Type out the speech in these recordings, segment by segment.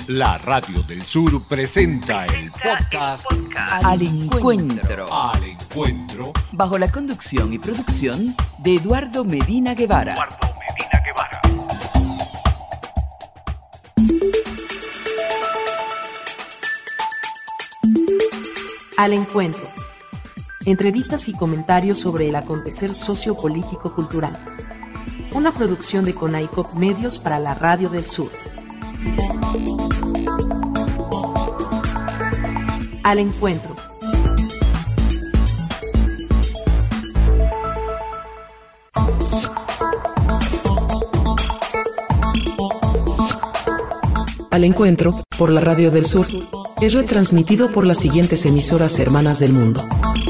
La Radio del Sur presenta el podcast Al Encuentro. Al Encuentro. Bajo la conducción y producción de Eduardo Medina Guevara. Al Encuentro. Entrevistas y comentarios sobre el acontecer sociopolítico-cultural. Una producción de CONAICOP Medios para la Radio del Sur. Al Encuentro. Al Encuentro, por la Radio del Sur, es retransmitido por las siguientes emisoras hermanas del mundo.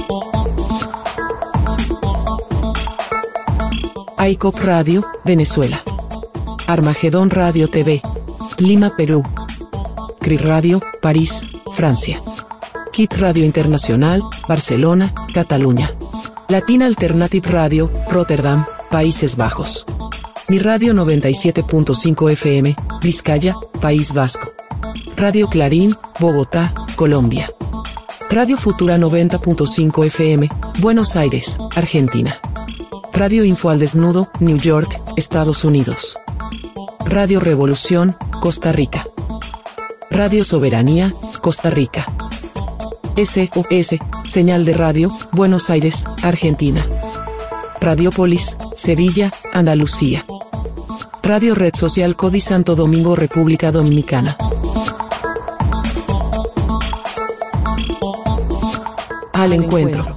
AICOP Radio, Venezuela. Armagedón Radio TV, Lima, Perú. CRI Radio, París, Francia. KIT Radio Internacional, Barcelona, Cataluña. Latina Alternative Radio, Rotterdam, Países Bajos. Mi Radio 97.5 FM, Vizcaya, País Vasco. Radio Clarín, Bogotá, Colombia. Radio Futura 90.5 FM, Buenos Aires, Argentina. Radio Info al Desnudo, New York, Estados Unidos. Radio Revolución, Costa Rica. Radio Soberanía, Costa Rica. SOS, Señal de Radio, Buenos Aires, Argentina. Radiopolis, Sevilla, Andalucía. Radio Red Social Codi Santo Domingo, República Dominicana. Al Encuentro.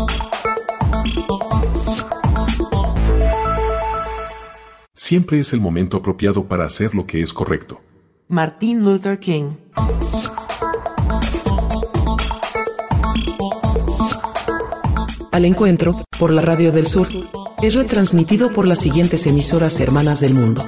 Siempre es el momento apropiado para hacer lo que es correcto. Martin Luther King. Al Encuentro, por la Radio del Sur, es retransmitido por las siguientes emisoras hermanas del mundo.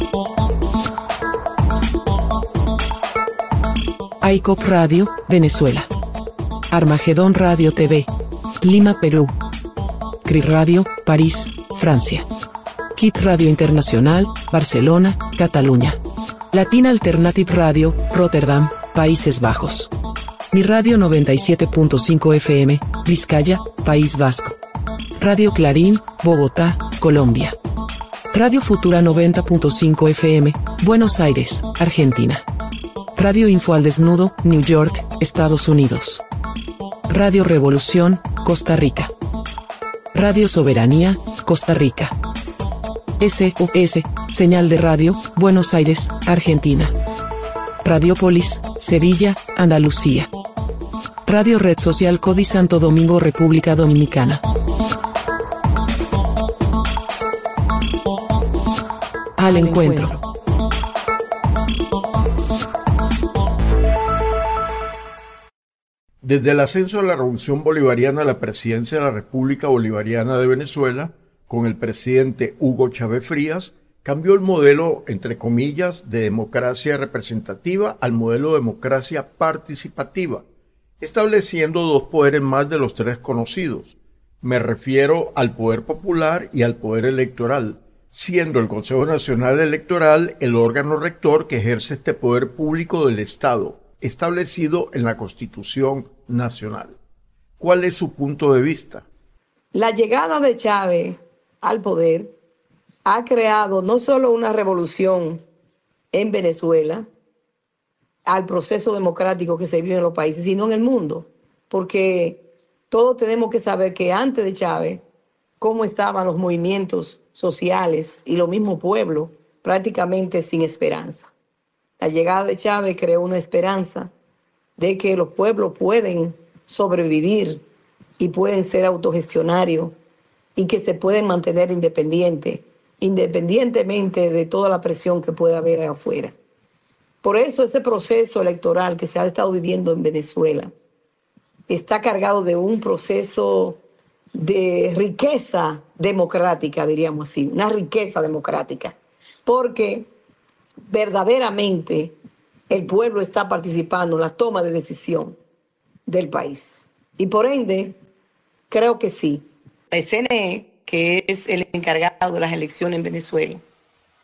AICOP Radio, Venezuela. Armagedón Radio TV, Lima, Perú. CRI Radio, París, Francia. KIT Radio Internacional, Barcelona, Cataluña. Latina Alternative Radio, Rotterdam, Países Bajos. Mi Radio 97.5 FM, Vizcaya, País Vasco. Radio Clarín, Bogotá, Colombia. Radio Futura 90.5 FM, Buenos Aires, Argentina. Radio Info al Desnudo, New York, Estados Unidos. Radio Revolución, Costa Rica. Radio Soberanía, Costa Rica. SOS, Señal de Radio, Buenos Aires, Argentina. Radiopolis, Sevilla, Andalucía. Radio Red Social Codi Santo Domingo, República Dominicana. Al Encuentro. Desde el ascenso de la Revolución Bolivariana a la presidencia de la República Bolivariana de Venezuela, con el presidente Hugo Chávez Frías, cambió el modelo, entre comillas, de democracia representativa al modelo de democracia participativa, estableciendo dos poderes más de los tres conocidos. Me refiero al poder popular y al poder electoral, siendo el Consejo Nacional Electoral el órgano rector que ejerce este poder público del Estado, establecido en la Constitución Nacional. ¿Cuál es su punto de vista? La llegada de Chávez al poder ha creado no solo una revolución en Venezuela, al proceso democrático que se vive en los países, sino en el mundo, porque todos tenemos que saber que antes de Chávez, cómo estaban los movimientos sociales y los mismos pueblos prácticamente sin esperanza. La llegada de Chávez creó una esperanza de que los pueblos pueden sobrevivir y pueden ser autogestionarios y que se pueden mantener independientes, independientemente de toda la presión que pueda haber afuera. Por eso ese proceso electoral que se ha estado viviendo en Venezuela está cargado de un proceso de riqueza democrática, diríamos así, una riqueza democrática, porque verdaderamente el pueblo está participando en la toma de decisión del país. Y por ende, creo que sí. El CNE, que es el encargado de las elecciones en Venezuela,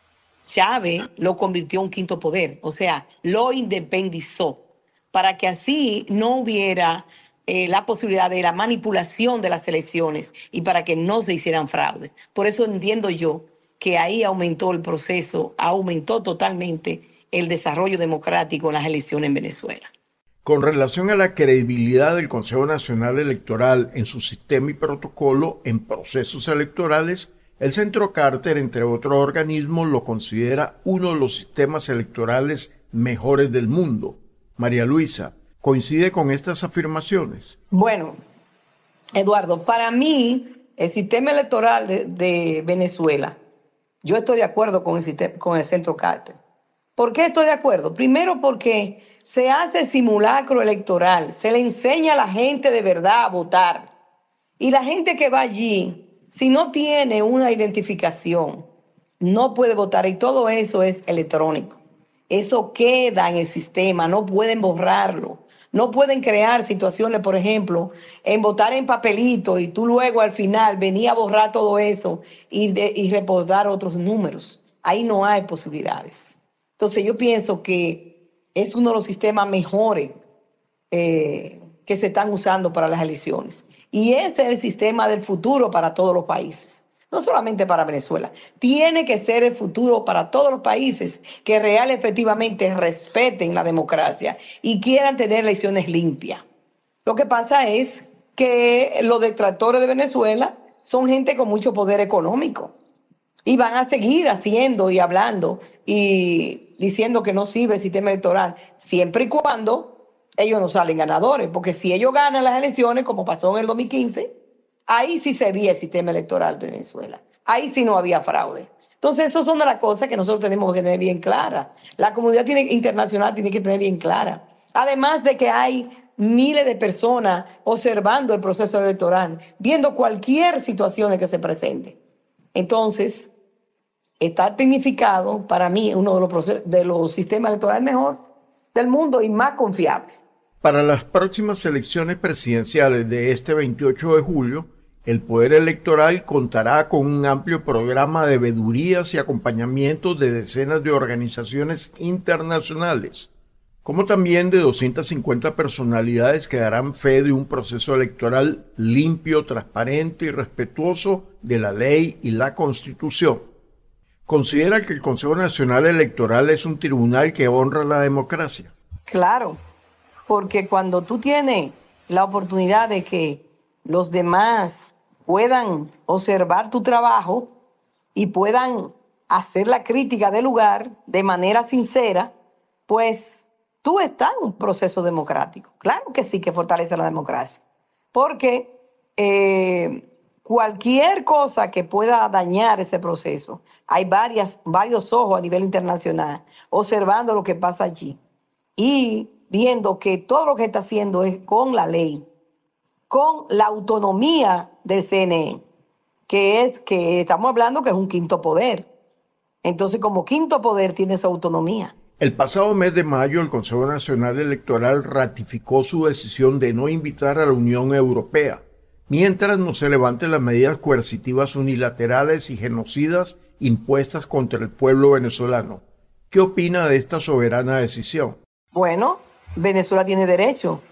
Chávez lo convirtió en un quinto poder, o sea, lo independizó, para que así no hubiera la posibilidad de la manipulación de las elecciones y para que no se hicieran fraudes. Por eso entiendo yo que ahí aumentó el proceso, aumentó totalmente el desarrollo democrático en las elecciones en Venezuela. Con relación a la credibilidad del Consejo Nacional Electoral en su sistema y protocolo en procesos electorales, el Centro Carter, entre otros organismos, lo considera uno de los sistemas electorales mejores del mundo. María Luisa, ¿coincide con estas afirmaciones? Bueno, Eduardo, para mí el sistema electoral de Venezuela, yo estoy de acuerdo con el Centro Carter. ¿Por qué estoy de acuerdo? Primero porque se hace simulacro electoral, se le enseña a la gente de verdad a votar. Y la gente que va allí, si no tiene una identificación, no puede votar, y todo eso es electrónico. Eso queda en el sistema, no pueden borrarlo. No pueden crear situaciones, por ejemplo, en votar en papelito y tú luego al final venía a borrar todo eso y reportar otros números. Ahí no hay posibilidades. Entonces yo pienso que es uno de los sistemas mejores que se están usando para las elecciones. Y ese es el sistema del futuro para todos los países, no solamente para Venezuela. Tiene que ser el futuro para todos los países que real efectivamente respeten la democracia y quieran tener elecciones limpias. Lo que pasa es que los detractores de Venezuela son gente con mucho poder económico y van a seguir haciendo y hablando y diciendo que no sirve el sistema electoral, siempre y cuando ellos no salen ganadores, porque si ellos ganan las elecciones, como pasó en el 2015, ahí sí se veía el sistema electoral de Venezuela. Ahí sí no había fraude. Entonces, esas son de las cosas que nosotros tenemos que tener bien claras. La comunidad internacional tiene que tener bien clara. Además de que hay miles de personas observando el proceso electoral, viendo cualquier situación que se presente. Entonces, está tecnificado, para mí, uno de los sistemas electorales mejor del mundo y más confiable. Para las próximas elecciones presidenciales de este 28 de julio, el Poder Electoral contará con un amplio programa de veedurías y acompañamientos de decenas de organizaciones internacionales, como también de 250 personalidades que darán fe de un proceso electoral limpio, transparente y respetuoso de la ley y la Constitución. ¿Considera que el Consejo Nacional Electoral es un tribunal que honra la democracia? Claro, porque cuando tú tienes la oportunidad de que los demás puedan observar tu trabajo y puedan hacer la crítica del lugar de manera sincera, pues tú estás en un proceso democrático. Claro que sí que fortalece la democracia, porque cualquier cosa que pueda dañar ese proceso, hay varios ojos a nivel internacional observando lo que pasa allí y viendo que todo lo que está haciendo es con la ley, con la autonomía del CNE, que estamos hablando que es un quinto poder. Entonces, como quinto poder tiene su autonomía. El pasado mes de mayo, el Consejo Nacional Electoral ratificó su decisión de no invitar a la Unión Europea, mientras no se levanten las medidas coercitivas unilaterales y genocidas impuestas contra el pueblo venezolano. ¿Qué opina de esta soberana decisión? Bueno, Venezuela tiene derecho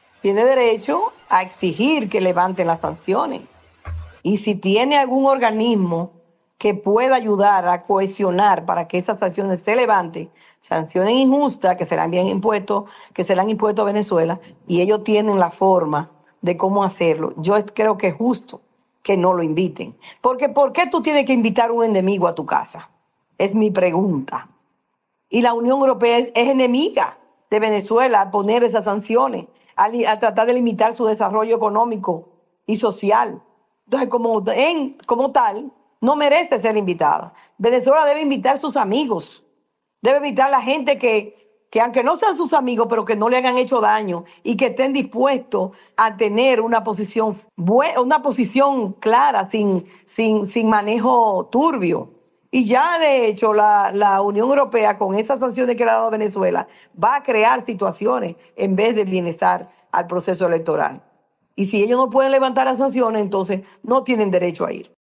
a exigir que levanten las sanciones. Y si tiene algún organismo que pueda ayudar a cohesionar para que esas sanciones se levanten, sanciones injustas que serán impuestas a Venezuela, y ellos tienen la forma de cómo hacerlo, yo creo que es justo que no lo inviten. Porque ¿por qué tú tienes que invitar a un enemigo a tu casa? Es mi pregunta. Y la Unión Europea es enemiga de Venezuela al poner esas sanciones, a tratar de limitar su desarrollo económico y social. Entonces, como tal, no merece ser invitada. Venezuela debe invitar a sus amigos, debe invitar a la gente que aunque no sean sus amigos, pero que no le hayan hecho daño y que estén dispuestos a tener una posición clara, sin manejo turbio. Y ya de hecho la Unión Europea con esas sanciones que le ha dado a Venezuela va a crear situaciones en vez de bienestar al proceso electoral. Y si ellos no pueden levantar las sanciones, entonces no tienen derecho a ir.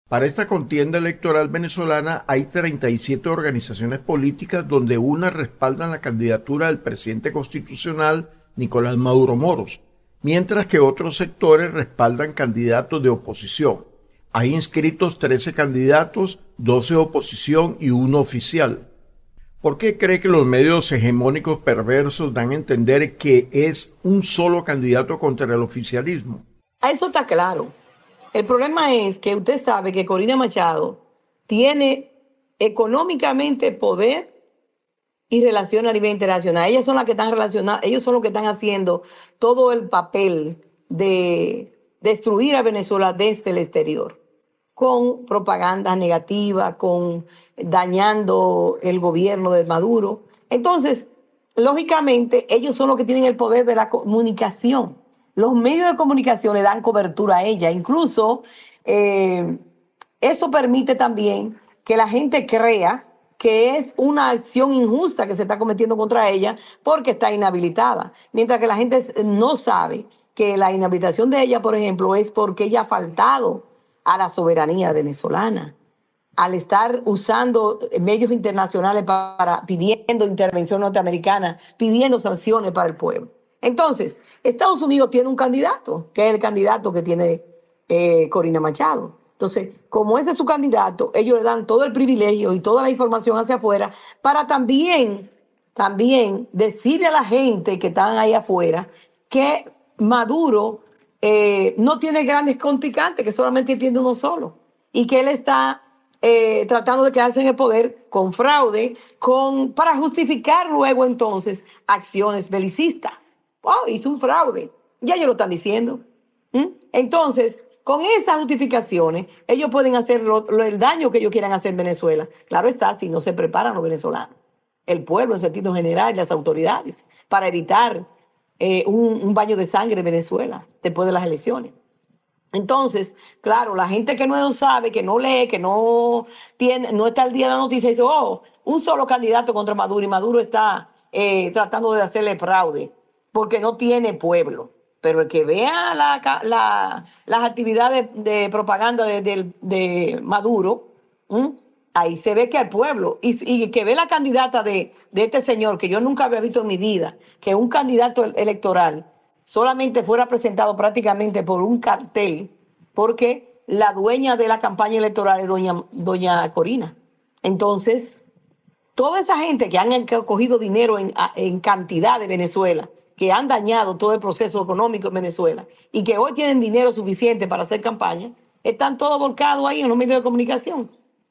Para esta contienda electoral venezolana hay 37 organizaciones políticas donde unas respaldan la candidatura del presidente constitucional Nicolás Maduro Moros, mientras que otros sectores respaldan candidatos de oposición. Hay inscritos 13 candidatos, 12 de oposición y uno oficial. ¿Por qué cree que los medios hegemónicos perversos dan a entender que es un solo candidato contra el oficialismo? Eso está claro. El problema es que usted sabe que Corina Machado tiene económicamente poder y relaciones a nivel internacional. Ellas son las que están relacionadas, ellos son los que están haciendo todo el papel de destruir a Venezuela desde el exterior, con propaganda negativa, con dañando el gobierno de Maduro. Entonces, lógicamente, ellos son los que tienen el poder de la comunicación. Los medios de comunicación le dan cobertura a ella. Incluso eso permite también que la gente crea que es una acción injusta que se está cometiendo contra ella porque está inhabilitada. Mientras que la gente no sabe que la inhabilitación de ella, por ejemplo, es porque ella ha faltado a la soberanía venezolana, al estar usando medios internacionales pidiendo intervención norteamericana, pidiendo sanciones para el pueblo. Entonces, Estados Unidos tiene un candidato, que es el candidato que tiene Corina Machado. Entonces, como ese es su candidato, ellos le dan todo el privilegio y toda la información hacia afuera para también decirle a la gente que están ahí afuera que Maduro no tiene grandes contrincantes, que solamente tiene uno solo, y que él está tratando de quedarse en el poder con fraude, para justificar luego entonces acciones belicistas. Oh, hizo un fraude. Ya ellos lo están diciendo. Entonces, con esas justificaciones, ellos pueden hacer el daño que ellos quieran hacer en Venezuela. Claro está, si no se preparan los venezolanos, el pueblo en sentido general y las autoridades, para evitar un baño de sangre en Venezuela después de las elecciones. Entonces, claro, la gente que no sabe, que no lee, que no está al día de la noticia, dice, oh, un solo candidato contra Maduro y Maduro está tratando de hacerle fraude porque no tiene pueblo. Pero el que vea las actividades de propaganda de Maduro, ahí se ve que al pueblo, y que ve la candidata de este señor, que yo nunca había visto en mi vida, que un candidato electoral solamente fuera presentado prácticamente por un cartel, porque la dueña de la campaña electoral es doña Corina. Entonces, toda esa gente que han cogido dinero en cantidad de Venezuela, que han dañado todo el proceso económico en Venezuela y que hoy tienen dinero suficiente para hacer campaña, están todos volcados ahí en los medios de comunicación,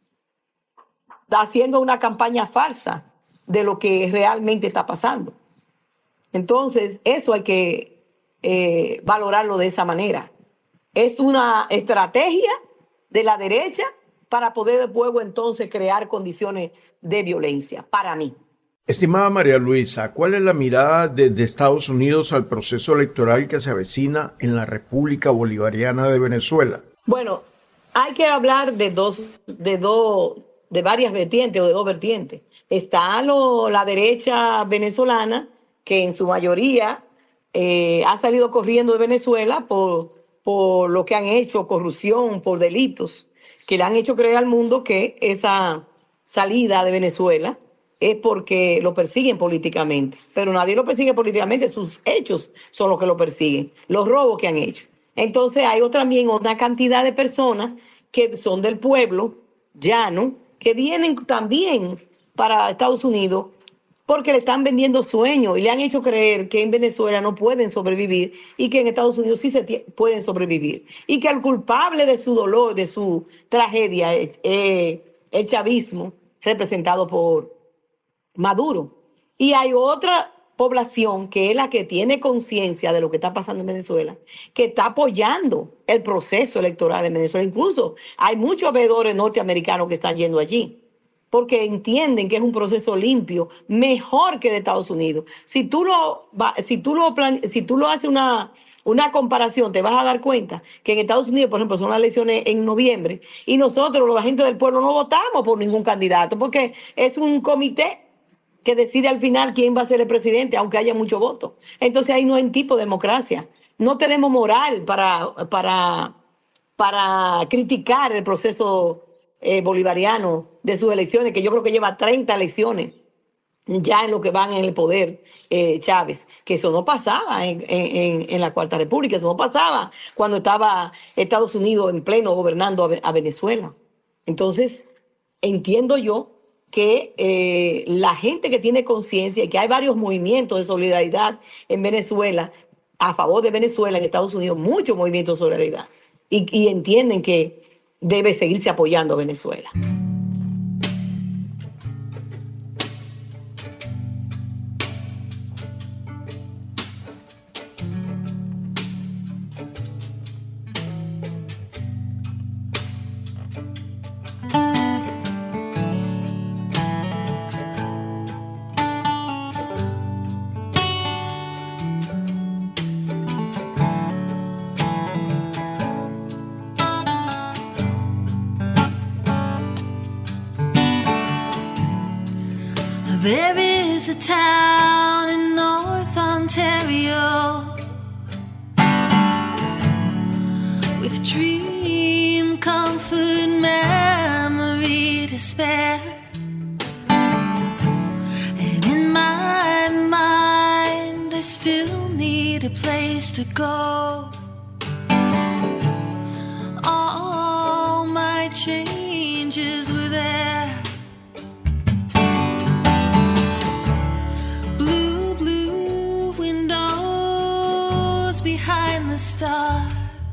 haciendo una campaña falsa de lo que realmente está pasando. Entonces, eso hay que valorarlo de esa manera. Es una estrategia de la derecha para poder luego entonces crear condiciones de violencia, para mí. Estimada María Luisa, ¿cuál es la mirada desde Estados Unidos al proceso electoral que se avecina en la República Bolivariana de Venezuela? Bueno, hay que hablar de varias vertientes o de dos vertientes. Está la derecha venezolana, que en su mayoría ha salido corriendo de Venezuela por lo que han hecho, corrupción, por delitos, que le han hecho creer al mundo que esa salida de Venezuela es porque lo persiguen políticamente. Pero nadie lo persigue políticamente, sus hechos son los que lo persiguen, los robos que han hecho. Entonces hay también una cantidad de personas que son del pueblo llano, que vienen también para Estados Unidos porque le están vendiendo sueños y le han hecho creer que en Venezuela no pueden sobrevivir y que en Estados Unidos sí pueden sobrevivir. Y que el culpable de su dolor, de su tragedia, es el chavismo representado por Maduro. Y hay otra población que es la que tiene conciencia de lo que está pasando en Venezuela, que está apoyando el proceso electoral en Venezuela. Incluso hay muchos veedores norteamericanos que están yendo allí, porque entienden que es un proceso limpio, mejor que de Estados Unidos. Si tú lo haces una comparación, te vas a dar cuenta que en Estados Unidos, por ejemplo, son las elecciones en noviembre, y nosotros, la gente del pueblo, no votamos por ningún candidato, porque es un comité que decide al final quién va a ser el presidente, aunque haya muchos votos. Entonces ahí no hay tipo de democracia. No tenemos moral para para criticar el proceso bolivariano de sus elecciones, que yo creo que lleva 30 elecciones ya en lo que van en el poder Chávez, que eso no pasaba en la Cuarta República, eso no pasaba cuando estaba Estados Unidos en pleno gobernando a Venezuela. Entonces, entiendo yo que la gente que tiene conciencia y que hay varios movimientos de solidaridad en Venezuela, a favor de Venezuela, en Estados Unidos, muchos movimientos de solidaridad, y entienden que debe seguirse apoyando a Venezuela. There is a town in North Ontario with dream, comfort, memory to spare. And in my mind, I still need a place to go. All my changes were there. Behind the star,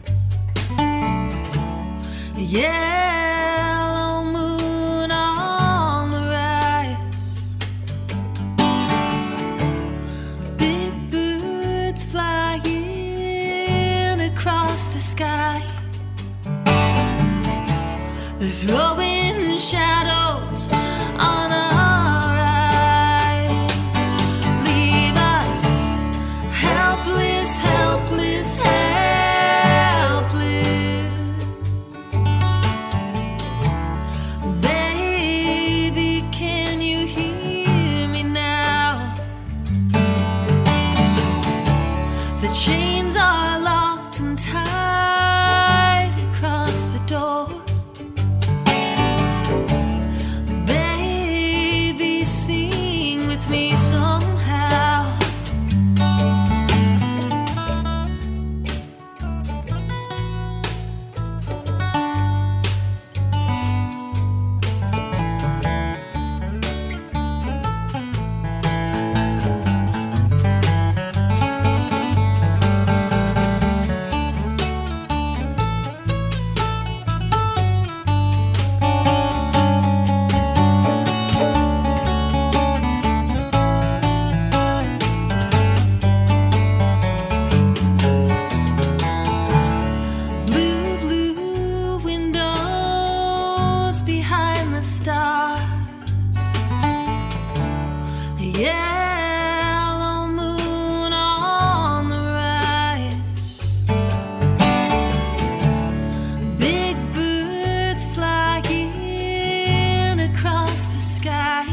a yellow moon on the rise, big birds flying across the sky, they're throwing shadows on our eyes, leave us helpless, helpless, helpless. Baby, can you hear me now? The chains are locked and tied across the door. Baby, sing with me somehow. Yellow moon on the rise, big birds flying across the sky,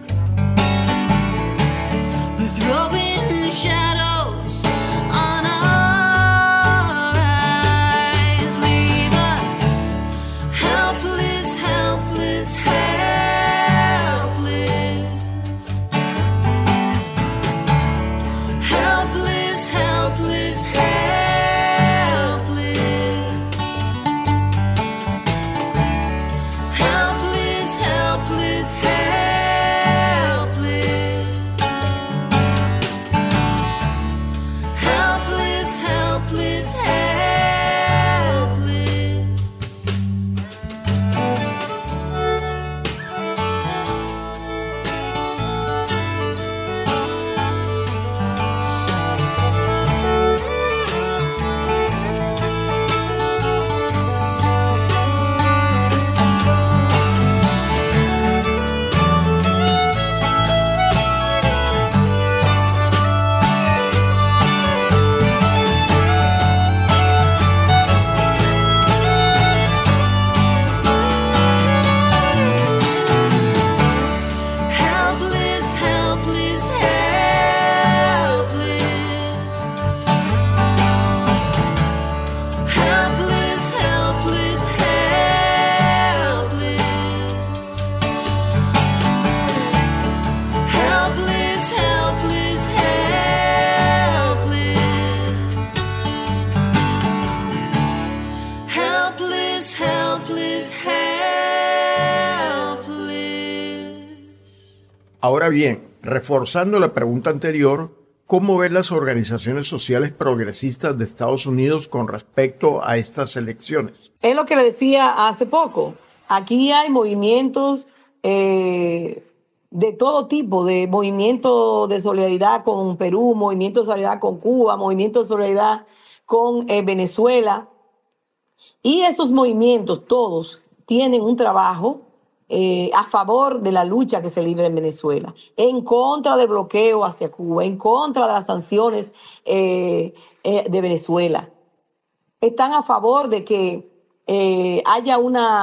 they're throwing shadows on our eyes, leave us helpless, helpless, helpless. Ahora bien, reforzando la pregunta anterior, ¿cómo ven las organizaciones sociales progresistas de Estados Unidos con respecto a estas elecciones? Es lo que le decía hace poco. Aquí hay movimientos de todo tipo, de movimientos de solidaridad con Perú, movimientos de solidaridad con Cuba, movimientos de solidaridad con Venezuela. Y esos movimientos todos tienen un trabajo a favor de la lucha que se libra en Venezuela, en contra del bloqueo hacia Cuba, en contra de las sanciones de Venezuela. Están a favor de que haya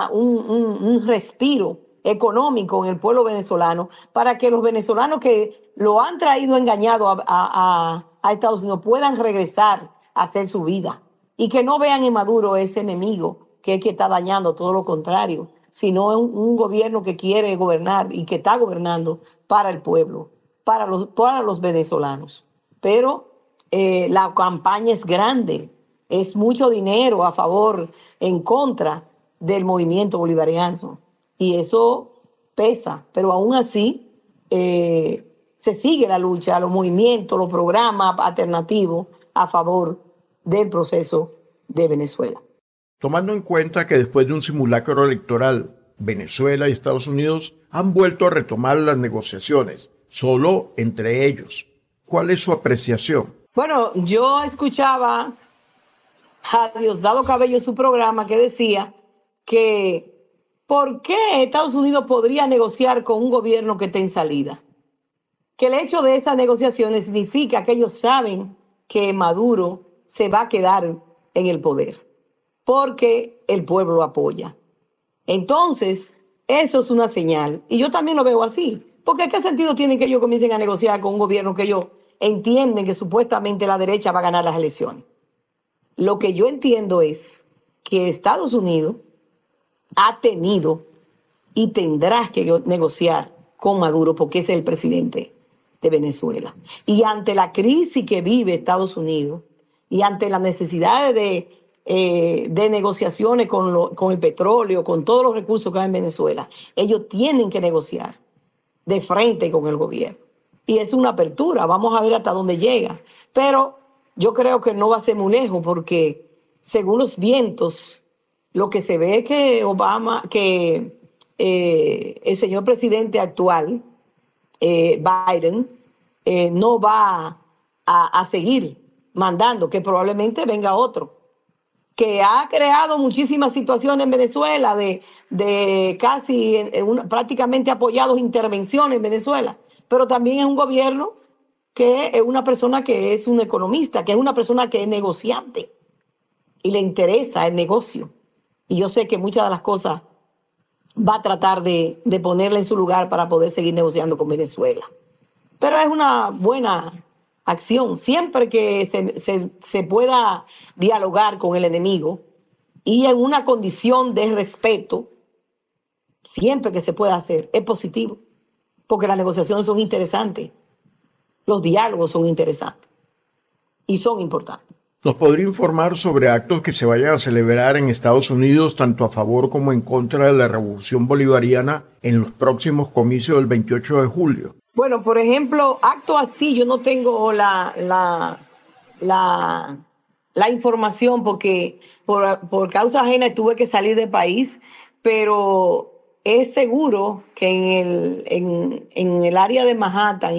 un respiro económico en el pueblo venezolano para que los venezolanos que lo han traído engañado a Estados Unidos puedan regresar a hacer su vida y que no vean en Maduro ese enemigo que es que está dañando, todo lo contrario, sino un gobierno que quiere gobernar y que está gobernando para el pueblo, para los venezolanos. Pero la campaña es grande, es mucho dinero a favor, en contra del movimiento bolivariano. Y eso pesa, pero aún así se sigue la lucha, los movimientos, los programas alternativos a favor del proceso de Venezuela. Tomando en cuenta que después de un simulacro electoral, Venezuela y Estados Unidos han vuelto a retomar las negociaciones, solo entre ellos. ¿Cuál es su apreciación? Bueno, yo escuchaba a Diosdado Cabello en su programa que decía que ¿por qué Estados Unidos podría negociar con un gobierno que esté en salida? Que el hecho de esas negociaciones significa que ellos saben que Maduro se va a quedar en el poder, porque el pueblo lo apoya. Entonces, eso es una señal. Y yo también lo veo así. Porque ¿qué sentido tiene que ellos comiencen a negociar con un gobierno que ellos entienden que supuestamente la derecha va a ganar las elecciones? Lo que yo entiendo es que Estados Unidos ha tenido y tendrá que negociar con Maduro porque es el presidente de Venezuela. Y ante la crisis que vive Estados Unidos y ante las necesidades de negociaciones con el petróleo, con todos los recursos que hay en Venezuela, ellos tienen que negociar de frente con el gobierno. Y es una apertura, vamos a ver hasta dónde llega. Pero yo creo que no va a ser muy lejos porque según los vientos, lo que se ve es que el señor presidente actual, Biden, no va a seguir mandando, que probablemente venga otro, que ha creado muchísimas situaciones en Venezuela de casi prácticamente apoyados intervenciones en Venezuela, pero también es un gobierno que es una persona que es un economista, que es una persona que es negociante y le interesa el negocio. Y yo sé que muchas de las cosas va a tratar de ponerla en su lugar para poder seguir negociando con Venezuela. Pero es una buena acción, siempre que se pueda dialogar con el enemigo y en una condición de respeto, siempre que se pueda hacer, es positivo, porque las negociaciones son interesantes, los diálogos son interesantes y son importantes. ¿Nos podría informar sobre actos que se vayan a celebrar en Estados Unidos, tanto a favor como en contra de la revolución bolivariana, en los próximos comicios del 28 de julio? Bueno, por ejemplo, actos así, yo no tengo la información porque por causa ajena tuve que salir del país, pero es seguro que en el área de Manhattan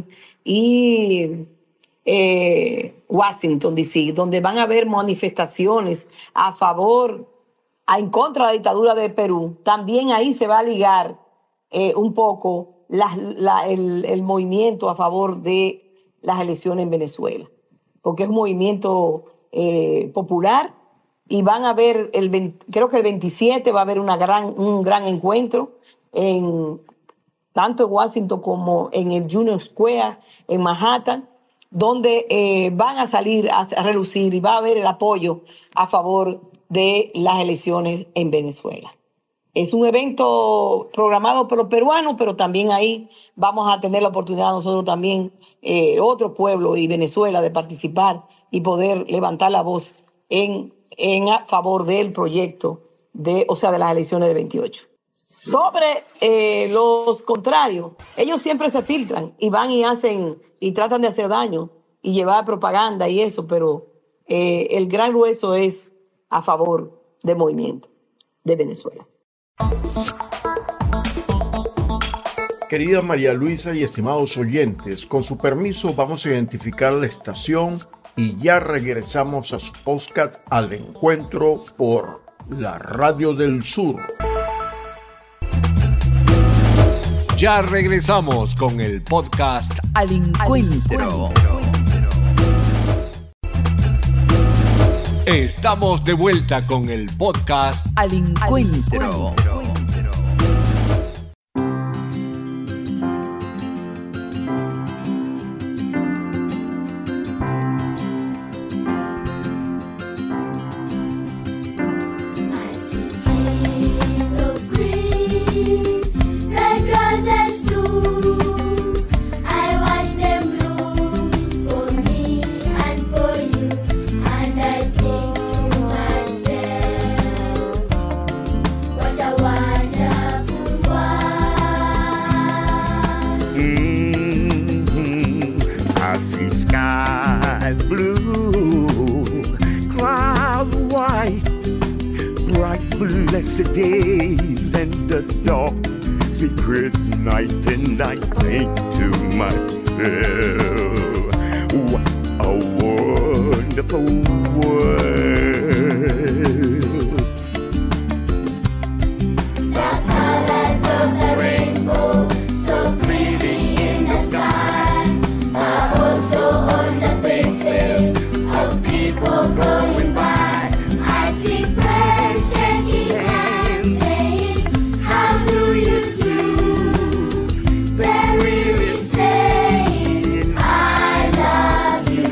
y Washington, D.C., donde van a haber manifestaciones a favor, en contra de la dictadura de Perú, también ahí se va a ligar un poco el movimiento a favor de las elecciones en Venezuela, porque es un movimiento popular y van a ver, creo que el 27 va a haber un gran encuentro tanto en Washington como en el Union Square en Manhattan, donde van a salir a relucir y va a haber el apoyo a favor de las elecciones en Venezuela. Es un evento programado por los peruanos, pero también ahí vamos a tener la oportunidad nosotros también, otro pueblo y Venezuela, de participar y poder levantar la voz a favor del proyecto de las elecciones del 28. Sobre los contrarios, ellos siempre se filtran y van y hacen y tratan de hacer daño y llevar propaganda y eso, pero el gran grueso es a favor del movimiento de Venezuela. Querida María Luisa y estimados oyentes, con su permiso vamos a identificar la estación y ya regresamos a su podcast Al Encuentro por la Radio del Sur. Ya regresamos con el podcast Al Encuentro. Estamos de vuelta con el podcast Al Encuentro. Blessed days and the dark secret night, and I think to myself, what a wonderful world. The colors of the rainbow, so pretty in the sky, are also on the faces of people going by. I see friends shaking hands, saying, how do you do? They're really saying, I love you.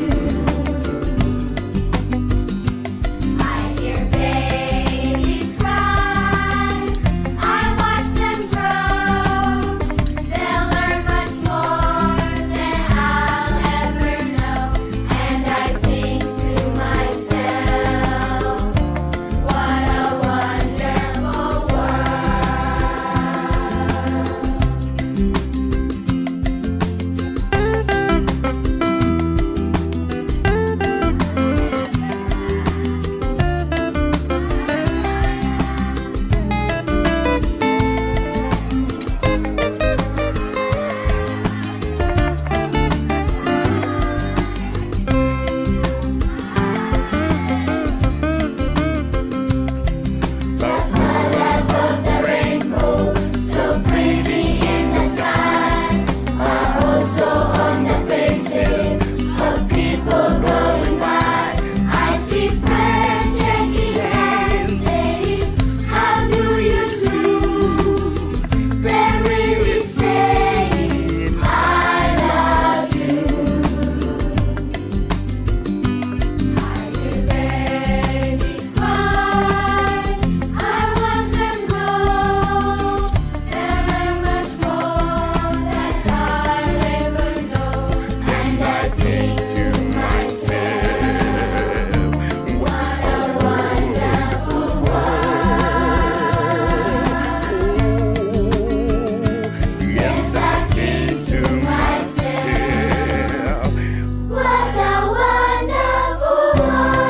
I hear babies cry, I watch them grow. They'll learn much more than I'll ever know. And I think to myself, what a wonderful the colors of the rainbow, so pretty in the sky, are also on the faces of people going by. I see friends shaking hands, saying, how do you do? They're really saying, I love you. I hear babies cry, I watch them grow. They'll learn much more than I'll ever know. And I think to myself, what a wonderful world. Yes, I think to myself, what a wonderful world.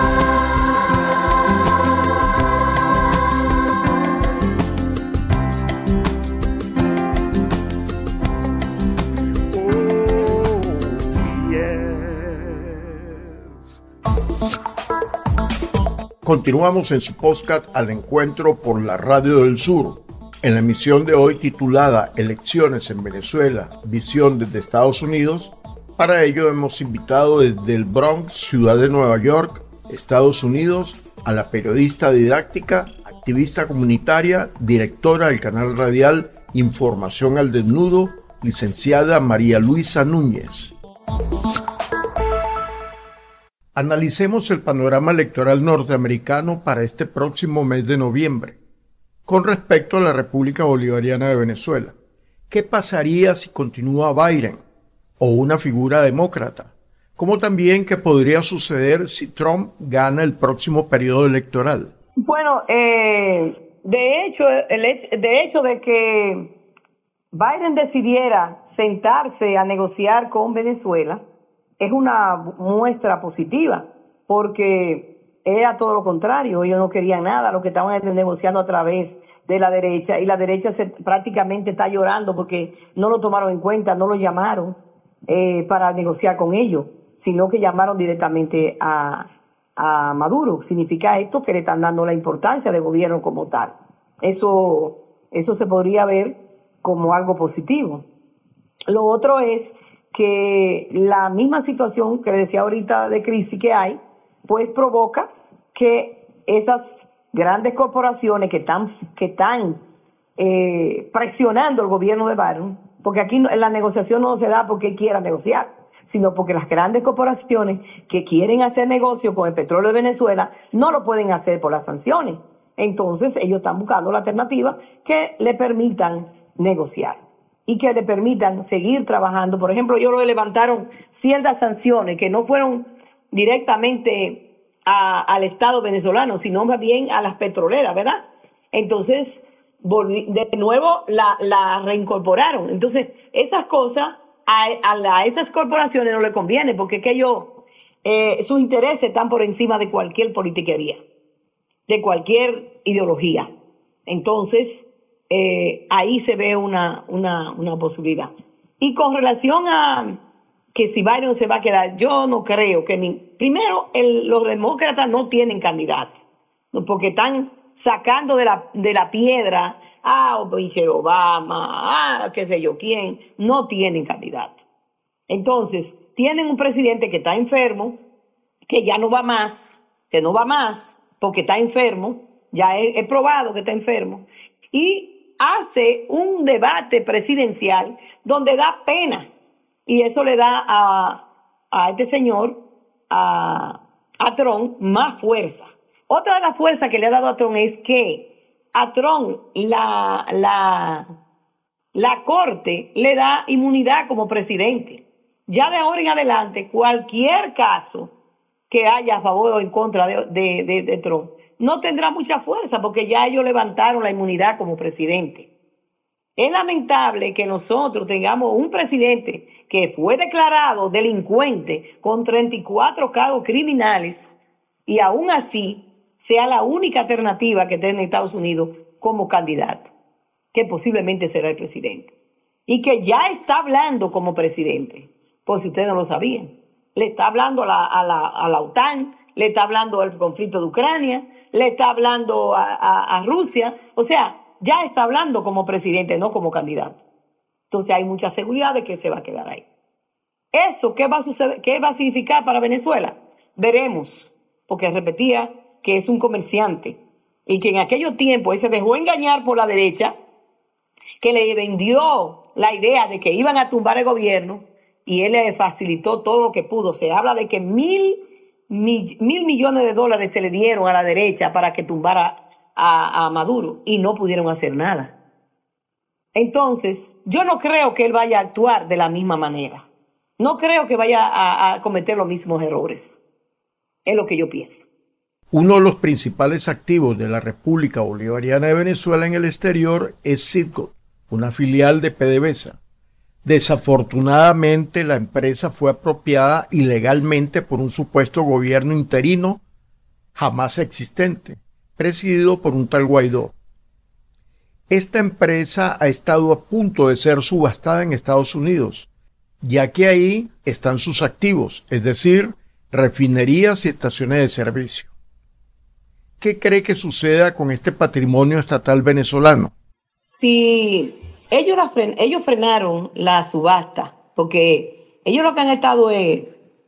Oh, yes. Continuamos en su podcast Al Encuentro por la Radio del Sur. En la emisión de hoy titulada Elecciones en Venezuela, visión desde Estados Unidos, para ello hemos invitado desde el Bronx, ciudad de Nueva York, Estados Unidos, a la periodista didáctica, activista comunitaria, directora del canal radial Información al Desnudo, licenciada María Luisa Núñez. Analicemos el panorama electoral norteamericano para este próximo mes de noviembre. Con respecto a la República Bolivariana de Venezuela, ¿qué pasaría si continúa Biden o una figura demócrata? Como también qué podría suceder si Trump gana el próximo periodo electoral. Bueno, de hecho de que Biden decidiera sentarse a negociar con Venezuela es una muestra positiva, porque era todo lo contrario. Ellos no querían nada, lo que estaban negociando a través de la derecha, y la derecha prácticamente está llorando porque no lo tomaron en cuenta, no lo llamaron para negociar con ellos, sino que llamaron directamente a Maduro. Significa esto que le están dando la importancia de gobierno como tal. Eso se podría ver como algo positivo. Lo otro es que la misma situación que decía ahorita de crisis que hay, pues provoca que esas grandes corporaciones que están presionando al gobierno de Biden, porque aquí la negociación no se da porque él quiera negociar, sino porque las grandes corporaciones que quieren hacer negocio con el petróleo de Venezuela no lo pueden hacer por las sanciones. Entonces ellos están buscando la alternativa que le permitan negociar y que le permitan seguir trabajando. Por ejemplo, ellos le levantaron ciertas sanciones que no fueron directamente al Estado venezolano, sino más bien a las petroleras, ¿verdad? Entonces, de nuevo la reincorporaron. Entonces, esas cosas a esas corporaciones no les conviene, porque es que ellos, sus intereses están por encima de cualquier politiquería, de cualquier ideología. Entonces, ahí se ve una posibilidad. Y con relación a que si Biden se va a quedar, yo no creo que primero, los demócratas no tienen candidato, ¿no? Porque están sacando de la piedra a Michelle Obama, a qué sé yo quién, no tienen candidato. Entonces, tienen un presidente que está enfermo, que ya no va más, porque está enfermo, ya es probado que está enfermo, y hace un debate presidencial donde da pena, y eso le da a este señor, a Trump, más fuerza. Otra de las fuerzas que le ha dado a Trump es que a Trump la Corte le da inmunidad como presidente. Ya de ahora en adelante, cualquier caso que haya a favor o en contra de Trump no tendrá mucha fuerza, porque ya ellos levantaron la inmunidad como presidente. Es lamentable que nosotros tengamos un presidente que fue declarado delincuente con 34 cargos criminales y aún así sea la única alternativa que tiene Estados Unidos como candidato, que posiblemente será el presidente. Y que ya está hablando como presidente, por si ustedes no lo sabían. Le está hablando a la OTAN, le está hablando del conflicto de Ucrania, le está hablando a Rusia. O sea, ya está hablando como presidente, no como candidato. Entonces hay mucha seguridad de que se va a quedar ahí. ¿Eso qué va a suceder? ¿Qué va a significar para Venezuela? Veremos, porque repetía que es un comerciante y que en aquellos tiempos él se dejó engañar por la derecha, que le vendió la idea de que iban a tumbar el gobierno y él le facilitó todo lo que pudo. Se habla de que mil millones de dólares se le dieron a la derecha para que tumbara a Maduro y no pudieron hacer nada. Entonces, yo no creo que él vaya a actuar de la misma manera. No creo que vaya a cometer los mismos errores. Es lo que yo pienso. Uno de los principales activos de la República Bolivariana de Venezuela en el exterior es Citgo, una filial de PDVSA. Desafortunadamente, la empresa fue apropiada ilegalmente por un supuesto gobierno interino jamás existente, presidido por un tal Guaidó. Esta empresa ha estado a punto de ser subastada en Estados Unidos, ya que ahí están sus activos, es decir, refinerías y estaciones de servicio. ¿Qué cree que suceda con este patrimonio estatal venezolano? Si ellos frenaron la subasta, porque ellos lo que han estado es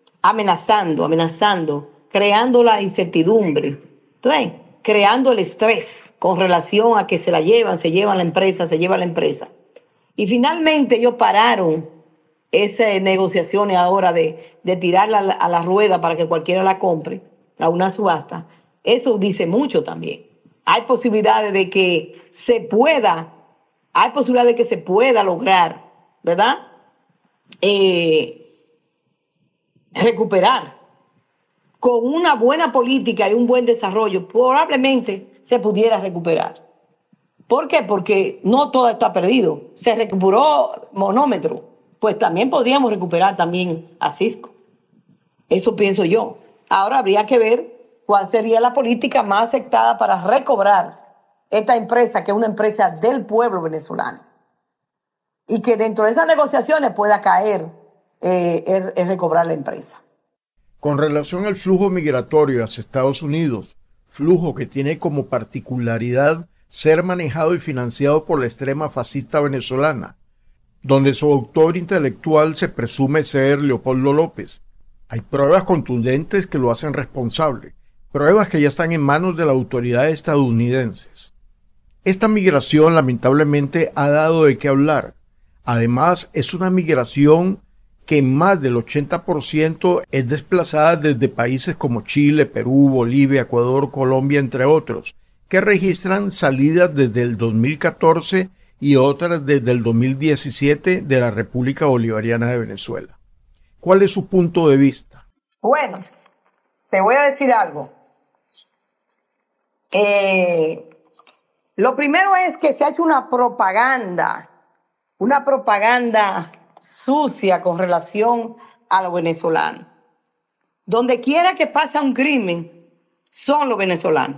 amenazando, creando la incertidumbre, ¿ves? Creando el estrés con relación a que se llevan la empresa. Y finalmente ellos pararon esas negociaciones ahora de tirarla a la rueda para que cualquiera la compre, a una subasta. Eso dice mucho también. Hay posibilidades de que se pueda lograr, ¿verdad? Recuperar. Con una buena política y un buen desarrollo, probablemente se pudiera recuperar. ¿Por qué? Porque no todo está perdido. Se recuperó Monómetro, pues también podríamos recuperar también a Cisco. Eso pienso yo. Ahora habría que ver cuál sería la política más aceptada para recobrar esta empresa, que es una empresa del pueblo venezolano. Y que dentro de esas negociaciones pueda caer el recobrar la empresa. Con relación al flujo migratorio hacia Estados Unidos, flujo que tiene como particularidad ser manejado y financiado por la extrema fascista venezolana, donde su autor intelectual se presume ser Leopoldo López. Hay pruebas contundentes que lo hacen responsable, pruebas que ya están en manos de las autoridades estadounidenses. Esta migración lamentablemente ha dado de qué hablar. Además, es una migración que más del 80% es desplazada desde países como Chile, Perú, Bolivia, Ecuador, Colombia, entre otros, que registran salidas desde el 2014 y otras desde el 2017 de la República Bolivariana de Venezuela. ¿Cuál es su punto de vista? Bueno, te voy a decir algo. Lo primero es que se ha hecho una propaganda sucia con relación a los venezolanos. Donde quiera que pasa un crimen, son los venezolanos.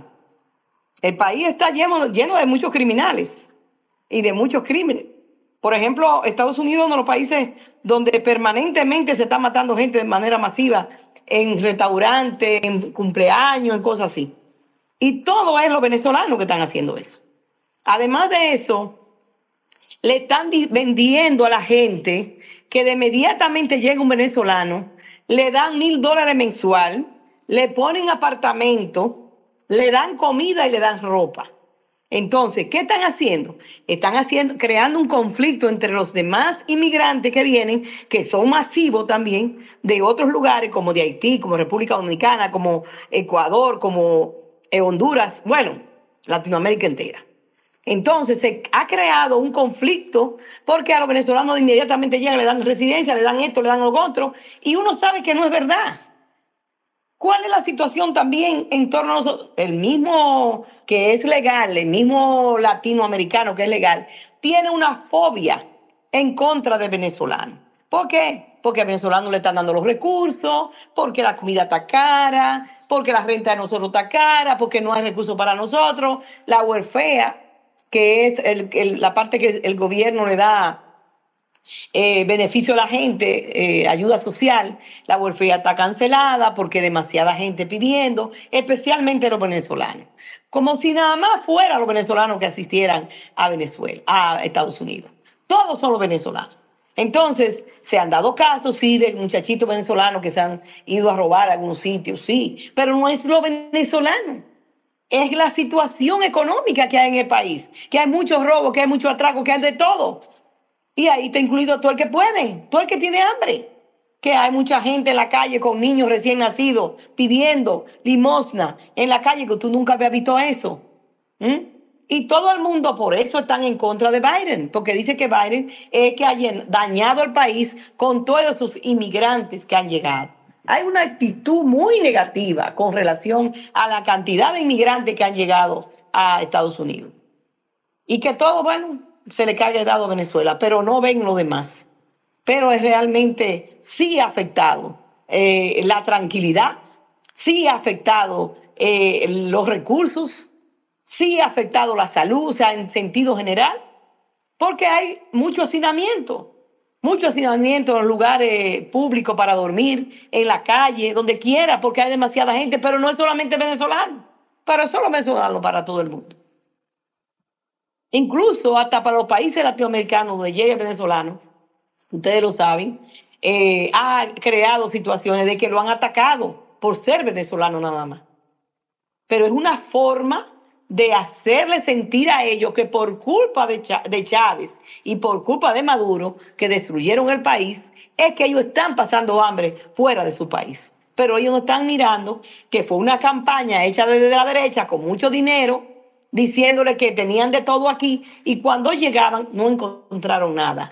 El país está lleno de muchos criminales y de muchos crímenes. Por ejemplo, Estados Unidos es uno de los países donde permanentemente se está matando gente de manera masiva, en restaurantes, en cumpleaños, en cosas así. Y todo es los venezolanos que están haciendo eso. Además de eso, le están vendiendo a la gente que de inmediatamente llega un venezolano, le dan $1,000 mensual, le ponen apartamento, le dan comida y le dan ropa. Entonces, ¿qué están haciendo? Creando un conflicto entre los demás inmigrantes que vienen, que son masivos también, de otros lugares como de Haití, como República Dominicana, como Ecuador, como Honduras, bueno, Latinoamérica entera. Entonces se ha creado un conflicto porque a los venezolanos inmediatamente llegan, le dan residencia, le dan esto, le dan lo otro, y uno sabe que no es verdad. ¿Cuál es la situación también en torno a nosotros? El mismo que es legal, el mismo latinoamericano que es legal, tiene una fobia en contra del venezolano. ¿Por qué? Porque al venezolano le están dando los recursos, porque la comida está cara, porque la renta de nosotros está cara, porque no hay recursos para nosotros, la welfare, que es la parte que el gobierno le da beneficio a la gente, ayuda social. La welfare está cancelada porque hay demasiada gente pidiendo, especialmente los venezolanos. Como si nada más fueran los venezolanos que asistieran a Venezuela, a Estados Unidos. Todos son los venezolanos. Entonces, se han dado casos, sí, de muchachitos venezolanos que se han ido a robar a algunos sitios, sí, pero no es lo venezolano. Es la situación económica que hay en el país, que hay muchos robos, que hay mucho atraco, que hay de todo. Y ahí está incluido todo el que puede, todo el que tiene hambre. Que hay mucha gente en la calle con niños recién nacidos pidiendo limosna en la calle, que tú nunca habías visto eso. Y todo el mundo por eso están en contra de Biden, porque dice que Biden es que ha dañado el país con todos esos inmigrantes que han llegado. Hay una actitud muy negativa con relación a la cantidad de inmigrantes que han llegado a Estados Unidos. Y que todo, bueno, se le cae dado a Venezuela, pero no ven lo demás. Pero es realmente sí ha afectado la tranquilidad, sí ha afectado los recursos, sí ha afectado la salud, o sea, en sentido general, porque hay mucho hacinamiento en los lugares públicos para dormir, en la calle, donde quiera, porque hay demasiada gente, pero no es solamente venezolano, pero es solo venezolano para todo el mundo. Incluso hasta para los países latinoamericanos donde llega el venezolano, ustedes lo saben, ha creado situaciones de que lo han atacado por ser venezolano nada más. Pero es una forma de hacerle sentir a ellos que por culpa de Chávez y por culpa de Maduro, que destruyeron el país, es que ellos están pasando hambre fuera de su país. Pero ellos no están mirando que fue una campaña hecha desde la derecha con mucho dinero, diciéndole que tenían de todo aquí, y cuando llegaban no encontraron nada.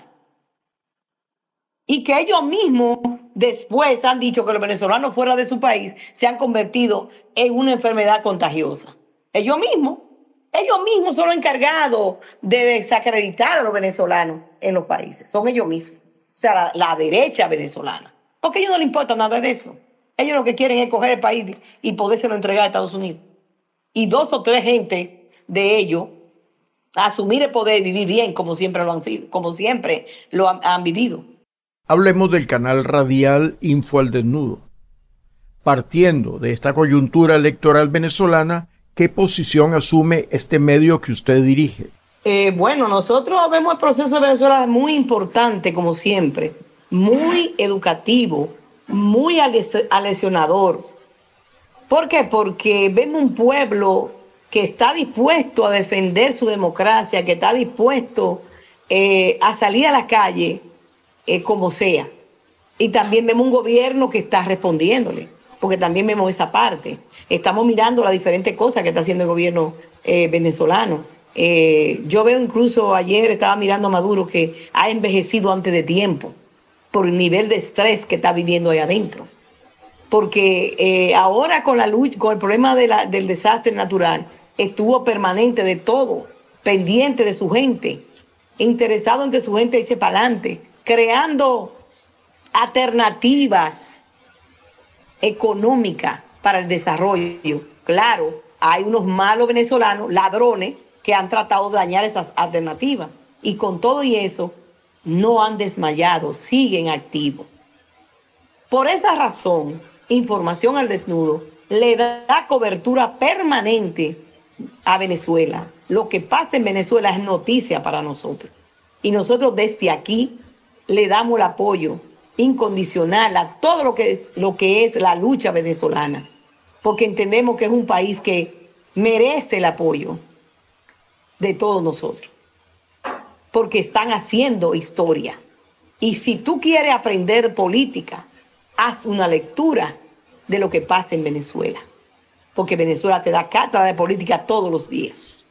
Y que ellos mismos después han dicho que los venezolanos fuera de su país se han convertido en una enfermedad contagiosa. Ellos mismos. Ellos mismos son los encargados de desacreditar a los venezolanos en los países. Son ellos mismos. O sea, la derecha venezolana. Porque a ellos no les importa nada de eso. Ellos lo que quieren es coger el país y podérselo entregar a Estados Unidos. Y 2 o 3 gente de ellos asumir el poder y vivir bien como siempre lo han sido, como siempre lo han vivido. Hablemos del canal radial Info al Desnudo. Partiendo de esta coyuntura electoral venezolana, ¿qué posición asume este medio que usted dirige? Bueno, nosotros vemos el proceso de Venezuela muy importante, como siempre, muy educativo, muy aleccionador. ¿Por qué? Porque vemos un pueblo que está dispuesto a defender su democracia, que está dispuesto a salir a la calle como sea. Y también vemos un gobierno que está respondiéndole, porque también vemos esa parte. Estamos mirando las diferentes cosas que está haciendo el gobierno venezolano. Yo veo incluso ayer, estaba mirando a Maduro, que ha envejecido antes de tiempo por el nivel de estrés que está viviendo ahí adentro. Porque ahora con la lucha, con el problema del desastre natural, estuvo permanente de todo, pendiente de su gente, interesado en que su gente eche para adelante, creando alternativas económicas para el desarrollo. Claro, hay unos malos venezolanos, ladrones, que han tratado de dañar esas alternativas. Y con todo y eso, no han desmayado, siguen activos. Por esa razón, Información al Desnudo le da cobertura permanente a Venezuela. Lo que pasa en Venezuela es noticia para nosotros. Y nosotros desde aquí le damos el apoyo incondicional a todo lo que es la lucha venezolana. Porque entendemos que es un país que merece el apoyo de todos nosotros, porque están haciendo historia. Y si tú quieres aprender política, haz una lectura de lo que pasa en Venezuela, porque Venezuela te da cátedra de política todos los días.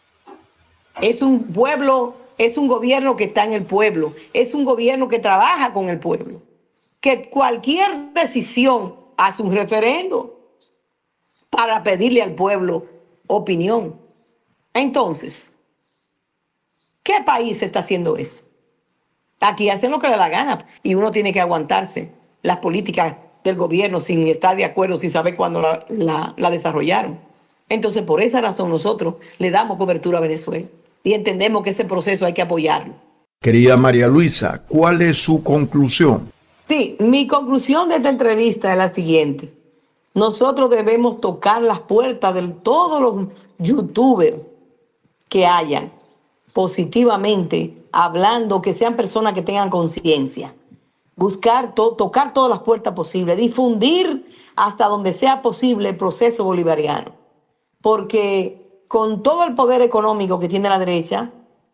Es un pueblo, es un gobierno que está en el pueblo, es un gobierno que trabaja con el pueblo, que cualquier decisión hace un referendo para pedirle al pueblo opinión. Entonces, ¿qué país está haciendo eso? Aquí hacen lo que le da la gana y uno tiene que aguantarse las políticas del gobierno sin estar de acuerdo, sin saber cuándo la desarrollaron. Entonces, por esa razón nosotros le damos cobertura a Venezuela y entendemos que ese proceso hay que apoyarlo. Querida María Luisa, ¿cuál es su conclusión? Sí, mi conclusión de esta entrevista es la siguiente. Nosotros debemos tocar las puertas de todos los youtubers que hayan positivamente, hablando, que sean personas que tengan conciencia. Buscar, tocar todas las puertas posibles, difundir hasta donde sea posible el proceso bolivariano. Porque con todo el poder económico que tiene la derecha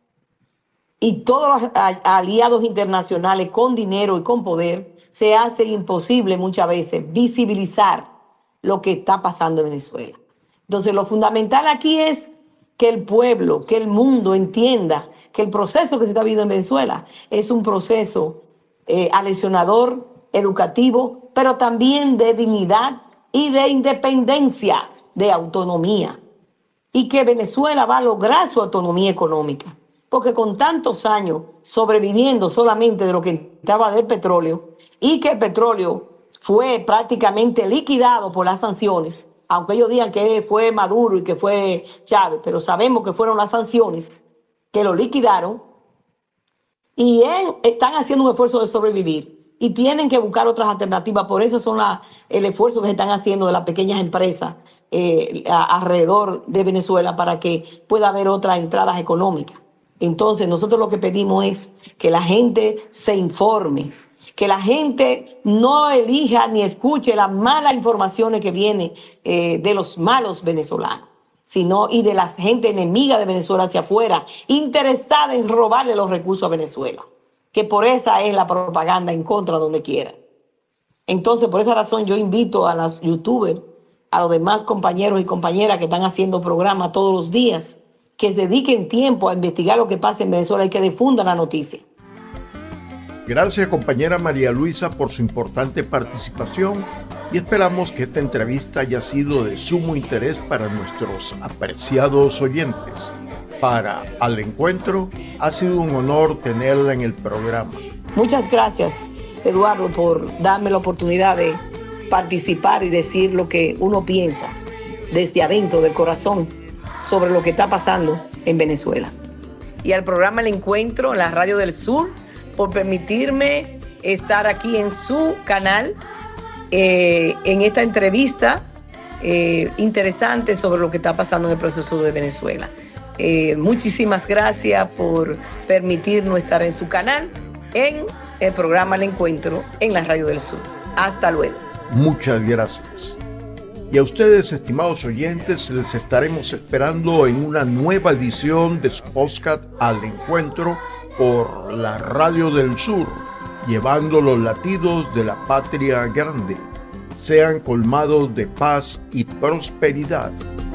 y todos los aliados internacionales con dinero y con poder, se hace imposible muchas veces visibilizar lo que está pasando en Venezuela. Entonces, lo fundamental aquí es que el pueblo, que el mundo entienda que el proceso que se está viviendo en Venezuela es un proceso aleccionador, educativo, pero también de dignidad y de independencia, de autonomía. Y que Venezuela va a lograr su autonomía económica. Porque con tantos años sobreviviendo solamente de lo que estaba del petróleo, y que el petróleo fue prácticamente liquidado por las sanciones, aunque ellos digan que fue Maduro y que fue Chávez, pero sabemos que fueron las sanciones que lo liquidaron, y están haciendo un esfuerzo de sobrevivir y tienen que buscar otras alternativas. Por eso son el esfuerzo que se están haciendo de las pequeñas empresas alrededor de Venezuela para que pueda haber otras entradas económicas. Entonces nosotros lo que pedimos es que la gente se informe, que la gente no elija ni escuche las malas informaciones que vienen de los malos venezolanos, sino y de la gente enemiga de Venezuela hacia afuera, interesada en robarle los recursos a Venezuela, que por esa es la propaganda en contra donde quiera. Entonces, por esa razón yo invito a los youtubers, a los demás compañeros y compañeras que están haciendo programas todos los días, que se dediquen tiempo a investigar lo que pasa en Venezuela y que difundan la noticia. Gracias, compañera María Luisa, por su importante participación y esperamos que esta entrevista haya sido de sumo interés para nuestros apreciados oyentes. Para Al Encuentro, ha sido un honor tenerla en el programa. Muchas gracias, Eduardo, por darme la oportunidad de participar y decir lo que uno piensa desde adentro del corazón sobre lo que está pasando en Venezuela. Y al programa El Encuentro, en la Radio del Sur, por permitirme estar aquí en su canal en esta entrevista interesante sobre lo que está pasando en el proceso de Venezuela. Muchísimas gracias por permitirnos estar en su canal en el programa El Encuentro en la Radio del Sur. Hasta luego. Muchas gracias. Y a ustedes, estimados oyentes, les estaremos esperando en una nueva edición de su podcast Al Encuentro por la Radio del Sur, llevando los latidos de la patria grande. Sean colmados de paz y prosperidad.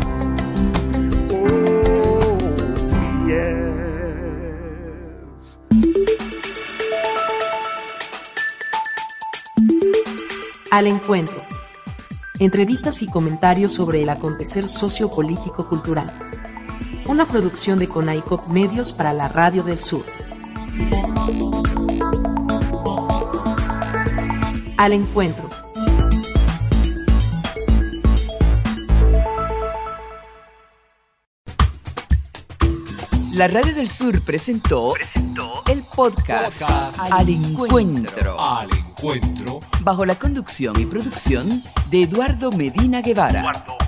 Al Encuentro. Entrevistas y comentarios sobre el acontecer sociopolítico-cultural. Una producción de CONAICOP Medios para la Radio del Sur. Al Encuentro. La Radio del Sur presentó el podcast Al Encuentro. Al Encuentro. Bajo la conducción y producción de Eduardo Medina Guevara.